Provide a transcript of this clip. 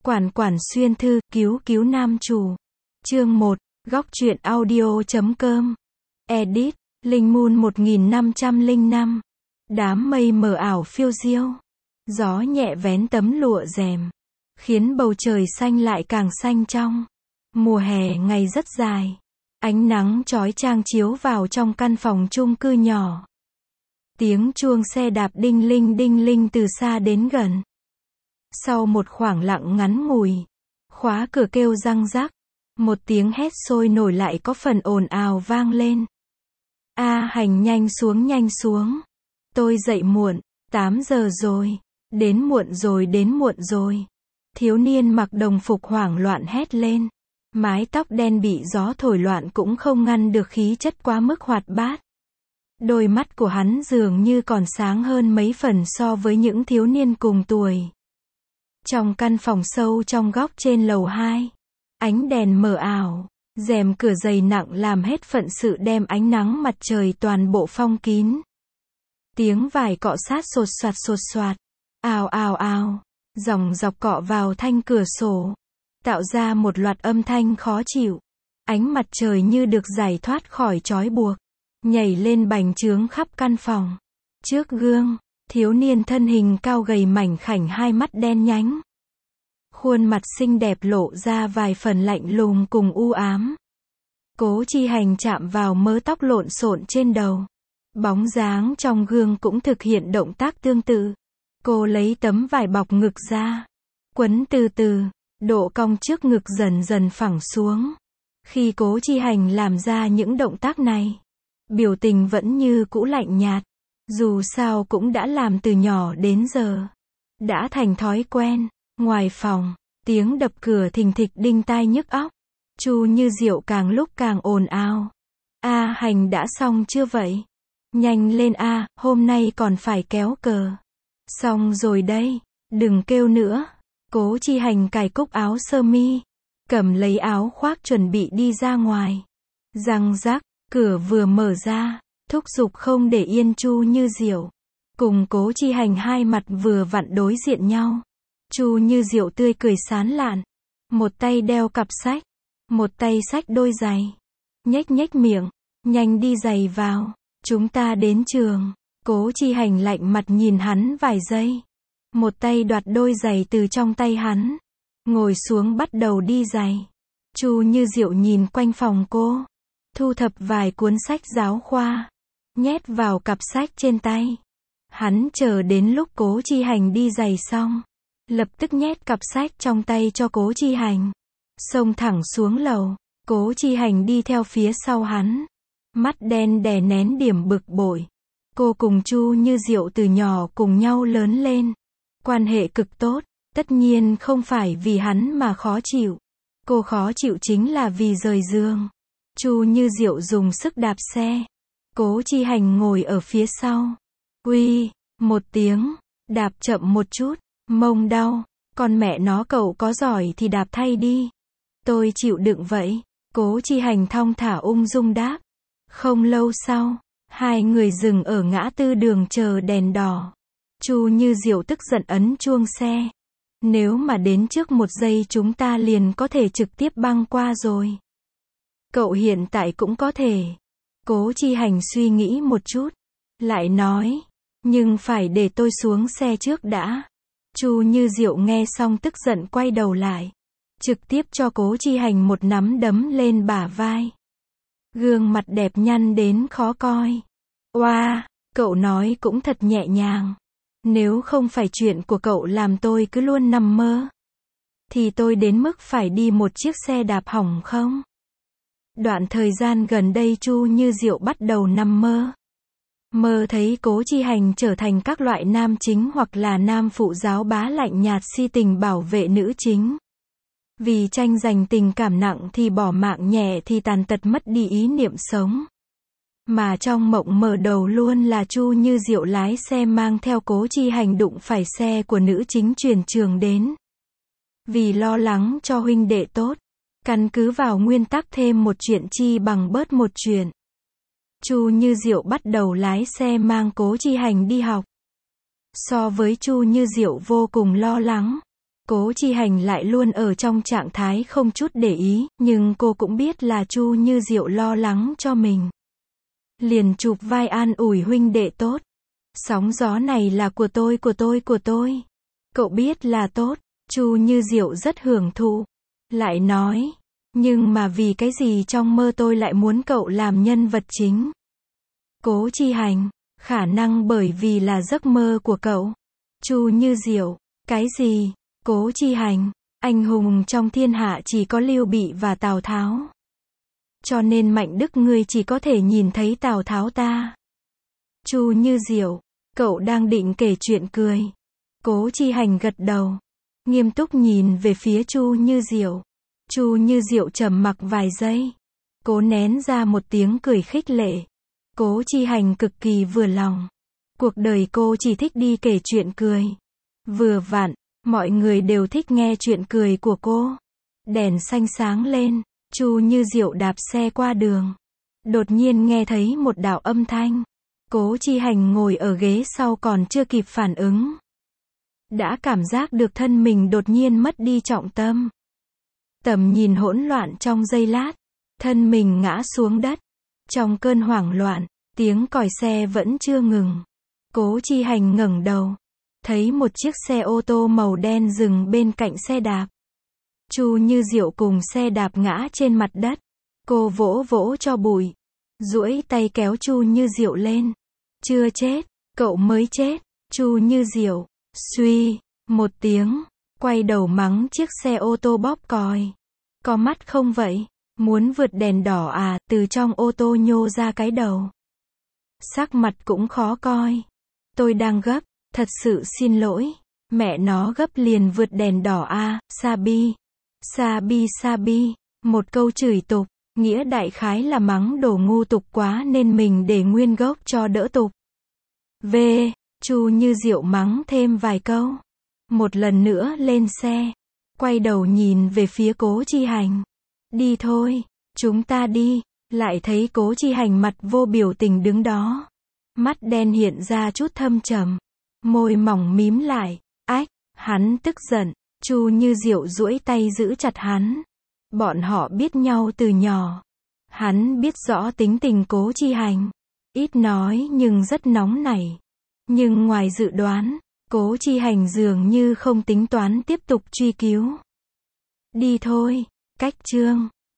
Quản quản xuyên thư, cứu cứu nam chủ. Chương 1, góc truyện audio.com. Edit, Linh Moon 1505. Đám mây mờ ảo phiêu diêu. Gió nhẹ vén tấm lụa rèm, khiến bầu trời xanh lại càng xanh trong. Mùa hè ngày rất dài. Ánh nắng chói chang chiếu vào trong căn phòng chung cư nhỏ. Tiếng chuông xe đạp đinh linh từ xa đến gần. Sau một khoảng lặng ngắn ngủi, khóa cửa kêu răng rắc, một tiếng hét sôi nổi lại có phần ồn ào vang lên. A Hành, nhanh xuống. Tôi dậy muộn, 8 giờ rồi. Đến muộn rồi. Thiếu niên mặc đồng phục hoảng loạn hét lên. Mái tóc đen bị gió thổi loạn cũng không ngăn được khí chất quá mức hoạt bát. Đôi mắt của hắn dường như còn sáng hơn mấy phần so với những thiếu niên cùng tuổi. Trong căn phòng sâu trong góc trên lầu 2, ánh đèn mờ ảo, rèm cửa dày nặng làm hết phận sự đem ánh nắng mặt trời toàn bộ phong kín. Tiếng vải cọ sát sột soạt, ào ào ào, dòng dọc cọ vào thanh cửa sổ, tạo ra một loạt âm thanh khó chịu. Ánh mặt trời như được giải thoát khỏi trói buộc, nhảy lên bành trướng khắp căn phòng. Trước gương, thiếu niên thân hình cao gầy mảnh khảnh, hai mắt đen nhánh. Khuôn mặt xinh đẹp lộ ra vài phần lạnh lùng cùng u ám. Cố Chi Hành chạm vào mớ tóc lộn xộn trên đầu. Bóng dáng trong gương cũng thực hiện động tác tương tự. Cô lấy tấm vải bọc ngực ra, quấn từ từ, độ cong trước ngực dần dần phẳng xuống. Khi Cố Chi Hành làm ra những động tác này, biểu tình vẫn như cũ lạnh nhạt. Dù sao cũng đã làm từ nhỏ đến giờ, đã thành thói quen. Ngoài phòng, tiếng đập cửa thình thịch đinh tai nhức óc. Chu Như Diệu càng lúc càng ồn ào. A Hành, đã xong chưa vậy? Nhanh lên a, hôm nay còn phải kéo cờ. Xong rồi đây, đừng kêu nữa. Cố Chi Hành cài cúc áo sơ mi, cầm lấy áo khoác chuẩn bị đi ra ngoài. Răng rắc, cửa vừa mở ra, thúc giục không để yên Chu Như Diệu cùng Cố Chi Hành hai mặt vừa vặn đối diện nhau. Chu Như Diệu tươi cười sán lạn, một tay đeo cặp sách, một tay xách đôi giày, nhếch miệng, nhanh đi giày vào, chúng ta đến trường. Cố Chi Hành lạnh mặt nhìn hắn vài giây, một tay đoạt đôi giày từ trong tay hắn, ngồi xuống bắt đầu đi giày. Chu Như Diệu nhìn quanh phòng cô, thu thập vài cuốn sách giáo khoa, nhét vào cặp sách trên tay. Hắn chờ đến lúc Cố Chi Hành đi giày xong, lập tức nhét cặp sách trong tay cho Cố Chi Hành, xông thẳng xuống lầu. Cố Chi Hành đi theo phía sau hắn, mắt đen đè nén điểm bực bội. Cô cùng Chu Như Diệu từ nhỏ cùng nhau lớn lên, quan hệ cực tốt, tất nhiên không phải vì hắn mà khó chịu. Cô khó chịu chính là vì rời giường. Chu Như Diệu dùng sức đạp xe, Cố Chi Hành ngồi ở phía sau. Uy, một tiếng, đạp chậm một chút, mông đau, con mẹ nó, cậu có giỏi thì đạp thay đi. Tôi chịu đựng vậy. Cố Chi Hành thong thả ung dung đáp. Không lâu sau, hai người dừng ở ngã tư đường chờ đèn đỏ. Chu Như Diệu tức giận ấn chuông xe. Nếu mà đến trước một giây chúng ta liền có thể trực tiếp băng qua rồi. Cậu hiện tại cũng có thể. Cố Chi Hành suy nghĩ một chút, lại nói, nhưng phải để tôi xuống xe trước đã. Chu Như Diệu nghe xong tức giận quay đầu lại, trực tiếp cho Cố Chi Hành một nắm đấm lên bả vai. Gương mặt đẹp nhăn đến khó coi. Oa, cậu nói cũng thật nhẹ nhàng. Nếu không phải chuyện của cậu làm tôi cứ luôn nằm mơ, thì tôi đến mức phải đi một chiếc xe đạp hỏng không? Đoạn thời gian gần đây Chu Như Diệu bắt đầu nằm mơ. Mơ thấy Cố Chi Hành trở thành các loại nam chính hoặc là nam phụ giáo bá lạnh nhạt si tình bảo vệ nữ chính. Vì tranh giành tình cảm nặng thì bỏ mạng, nhẹ thì tàn tật mất đi ý niệm sống. Mà trong mộng mở đầu luôn là Chu Như Diệu lái xe mang theo Cố Chi Hành đụng phải xe của nữ chính chuyển trường đến. Vì lo lắng cho huynh đệ tốt, căn cứ vào nguyên tắc thêm một chuyện chi bằng bớt một chuyện, Chu Như Diệu bắt đầu lái xe mang Cố Chi Hành đi học. So với Chu Như Diệu vô cùng lo lắng, Cố Chi Hành lại luôn ở trong trạng thái không chút để ý, nhưng cô cũng biết là Chu Như Diệu lo lắng cho mình. Liền chụp vai an ủi huynh đệ tốt. Sóng gió này là của tôi. Cậu biết là tốt. Chu Như Diệu rất hưởng thụ. Lại nói, nhưng mà vì cái gì trong mơ tôi lại muốn cậu làm nhân vật chính? Cố Chi Hành, khả năng bởi vì là giấc mơ của cậu. Chu Như Diệu, cái gì? Cố Chi Hành, anh hùng trong thiên hạ chỉ có Lưu Bị và Tào Tháo. Cho nên Mạnh Đức ngươi chỉ có thể nhìn thấy Tào Tháo ta. Chu Như Diệu, cậu đang định kể chuyện cười. Cố Chi Hành gật đầu, nghiêm túc nhìn về phía Chu Như Diệu. Chu Như Diệu trầm mặc vài giây, cố nén ra một tiếng cười khích lệ. Cố Chi Hành cực kỳ vừa lòng. Cuộc đời cô chỉ thích đi kể chuyện cười. Vừa vặn, mọi người đều thích nghe chuyện cười của cô. Đèn xanh sáng lên, Chu Như Diệu đạp xe qua đường. Đột nhiên nghe thấy một đạo âm thanh. Cố Chi Hành ngồi ở ghế sau còn chưa kịp phản ứng. Đã cảm giác được thân mình đột nhiên mất đi trọng tâm. Tầm nhìn hỗn loạn trong giây lát. Thân mình ngã xuống đất. Trong cơn hoảng loạn, tiếng còi xe vẫn chưa ngừng. Cố Chi Hành ngẩng đầu. Thấy một chiếc xe ô tô màu đen dừng bên cạnh xe đạp. Chu Như Diệu cùng xe đạp ngã trên mặt đất. Cô vỗ vỗ cho bụi. Duỗi tay kéo Chu Như Diệu lên. Chưa chết, cậu mới chết. Chu Như Diệu, suy, một tiếng, quay đầu mắng chiếc xe ô tô bóp còi. Có mắt không vậy? Muốn vượt đèn đỏ à? Từ trong ô tô nhô ra cái đầu. Sắc mặt cũng khó coi. Tôi đang gấp, thật sự xin lỗi. Mẹ nó gấp liền vượt đèn đỏ à, Sabi. Sabi. Một câu chửi tục, nghĩa đại khái là mắng đồ ngu tục quá nên mình để nguyên gốc cho đỡ tục. Chu Như Diệu mắng thêm vài câu. Một lần nữa lên xe. Quay đầu nhìn về phía Cố Chi Hành. Đi thôi, chúng ta đi. Lại thấy Cố Chi Hành mặt vô biểu tình đứng đó. Mắt đen hiện ra chút thâm trầm. Môi mỏng mím lại. Ách, hắn tức giận. Chu Như Diệu duỗi tay giữ chặt hắn. Bọn họ biết nhau từ nhỏ. Hắn biết rõ tính tình Cố Chi Hành. Ít nói nhưng rất nóng nảy. Nhưng ngoài dự đoán, Cố Chi Hành dường như không tính toán tiếp tục truy cứu. Đi thôi, cách chương.